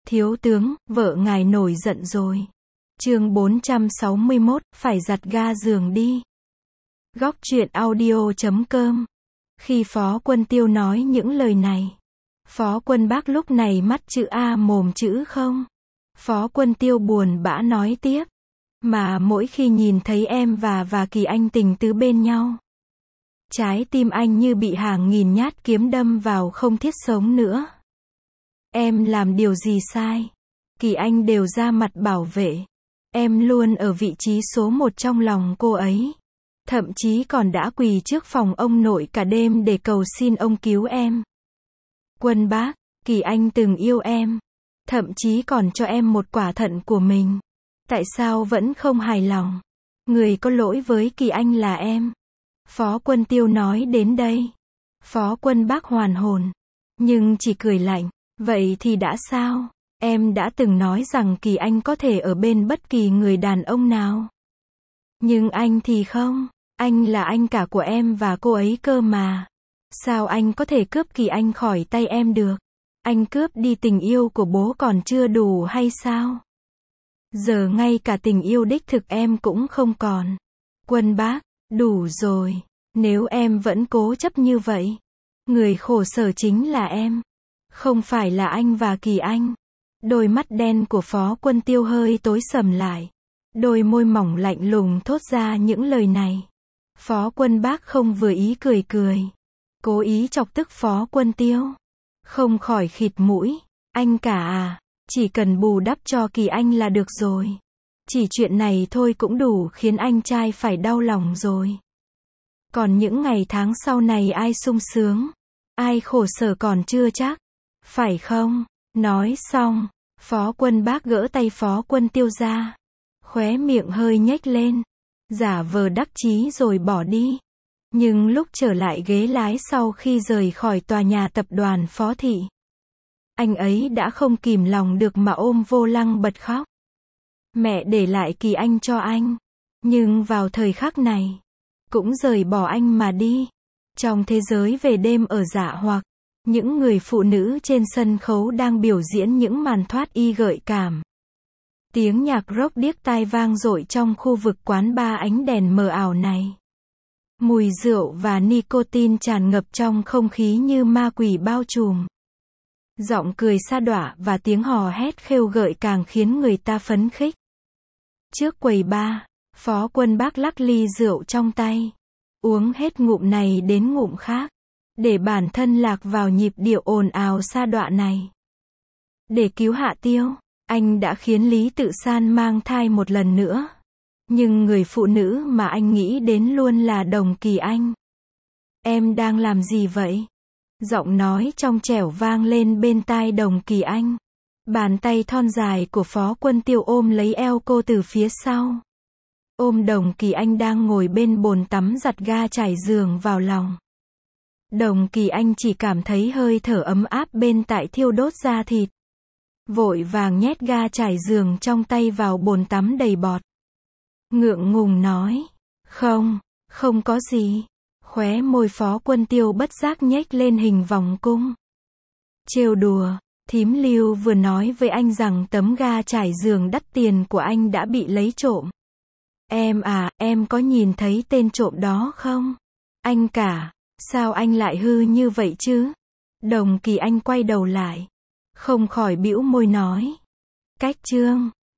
Thiếu tướng, vợ ngài nổi giận rồi. Chương 461, phải giặt ga giường đi. Góc truyện audio.com. Khi Phó Quân Tiêu nói những lời này, Phó Quân Bác lúc này mắt chữ A mồm chữ không. Phó Quân Tiêu buồn bã nói tiếp. Mà mỗi khi nhìn thấy em và Kỳ Anh tình tứ bên nhau, trái tim anh như bị hàng nghìn nhát kiếm đâm vào không thiết sống nữa. Em làm điều gì sai, Kỳ Anh đều ra mặt bảo vệ. Em luôn ở vị trí số 1 trong lòng cô ấy. Thậm chí còn đã quỳ trước phòng ông nội cả đêm để cầu xin ông cứu em. Quân Bác, Kỳ Anh từng yêu em. Thậm chí còn cho em một quả thận của mình. Tại sao vẫn không hài lòng? Người có lỗi với Kỳ Anh là em. Phó Quân Tiêu nói đến đây. Phó Quân Bác hoàn hồn. Nhưng chỉ cười lạnh. Vậy thì đã sao? Em đã từng nói rằng Kỳ Anh có thể ở bên bất kỳ người đàn ông nào. Nhưng anh thì không. Anh là anh cả của em và cô ấy cơ mà. Sao anh có thể cướp Kỳ Anh khỏi tay em được? Anh cướp đi tình yêu của bố còn chưa đủ hay sao? Giờ ngay cả tình yêu đích thực em cũng không còn. Quân Bác, đủ rồi. Nếu em vẫn cố chấp như vậy, người khổ sở chính là em. Không phải là anh và Kỳ Anh. Đôi mắt đen của Phó Quân Tiêu hơi tối sầm lại. Đôi môi mỏng lạnh lùng thốt ra những lời này. Phó Quân Bác không vừa ý cười cười. Cố ý chọc tức Phó Quân Tiêu. Không khỏi khịt mũi. Anh cả à, chỉ cần bù đắp cho Kỳ Anh là được rồi. Chỉ chuyện này thôi cũng đủ khiến anh trai phải đau lòng rồi. Còn những ngày tháng sau này ai sung sướng, ai khổ sở còn chưa chắc. Phải không? Nói xong, Phó Quân Bác gỡ tay Phó Quân Tiêu ra. Khóe miệng hơi nhếch lên. Giả vờ đắc chí rồi bỏ đi. Nhưng lúc trở lại ghế lái sau khi rời khỏi tòa nhà tập đoàn Phó Thị, anh ấy đã không kìm lòng được mà ôm vô lăng bật khóc. Mẹ để lại Kỳ Anh cho anh. Nhưng vào thời khắc này, cũng rời bỏ anh mà đi. Trong thế giới về đêm ở Dạ Hoặc, những người phụ nữ trên sân khấu đang biểu diễn những màn thoát y gợi cảm. Tiếng nhạc rock điếc tai vang dội trong khu vực quán bar ánh đèn mờ ảo này. Mùi rượu và nicotine tràn ngập trong không khí như ma quỷ bao trùm. Giọng cười sa đọa và tiếng hò hét khêu gợi càng khiến người ta phấn khích. Trước quầy bar, Phó Quân Bác lắc ly rượu trong tay. Uống hết ngụm này đến ngụm khác. Để bản thân lạc vào nhịp điệu ồn ào sa đọa này. Để cứu Hạ Tiêu, anh đã khiến Lý Tự San mang thai một lần nữa. Nhưng người phụ nữ mà anh nghĩ đến luôn là Đồng Kỳ Anh. Em đang làm gì vậy? Giọng nói trong trẻo vang lên bên tai Đồng Kỳ Anh. Bàn tay thon dài của Phó Quân Tiêu ôm lấy eo cô từ phía sau. Ôm Đồng Kỳ Anh đang ngồi bên bồn tắm giặt ga trải giường vào lòng. Đồng Kỳ Anh chỉ cảm thấy hơi thở ấm áp bên tại thiêu đốt da thịt. Vội vàng nhét ga trải giường trong tay vào bồn tắm đầy bọt. Ngượng ngùng nói. Không có gì. Khóe môi Phó Quân Tiêu bất giác nhếch lên hình vòng cung. Trêu đùa, thím Lưu vừa nói với anh rằng tấm ga trải giường đắt tiền của anh đã bị lấy trộm. Em có nhìn thấy tên trộm đó không? Anh cả, sao anh lại hư như vậy chứ? Đồng Kỳ Anh quay đầu lại. Không khỏi bĩu môi nói. Cách Trương,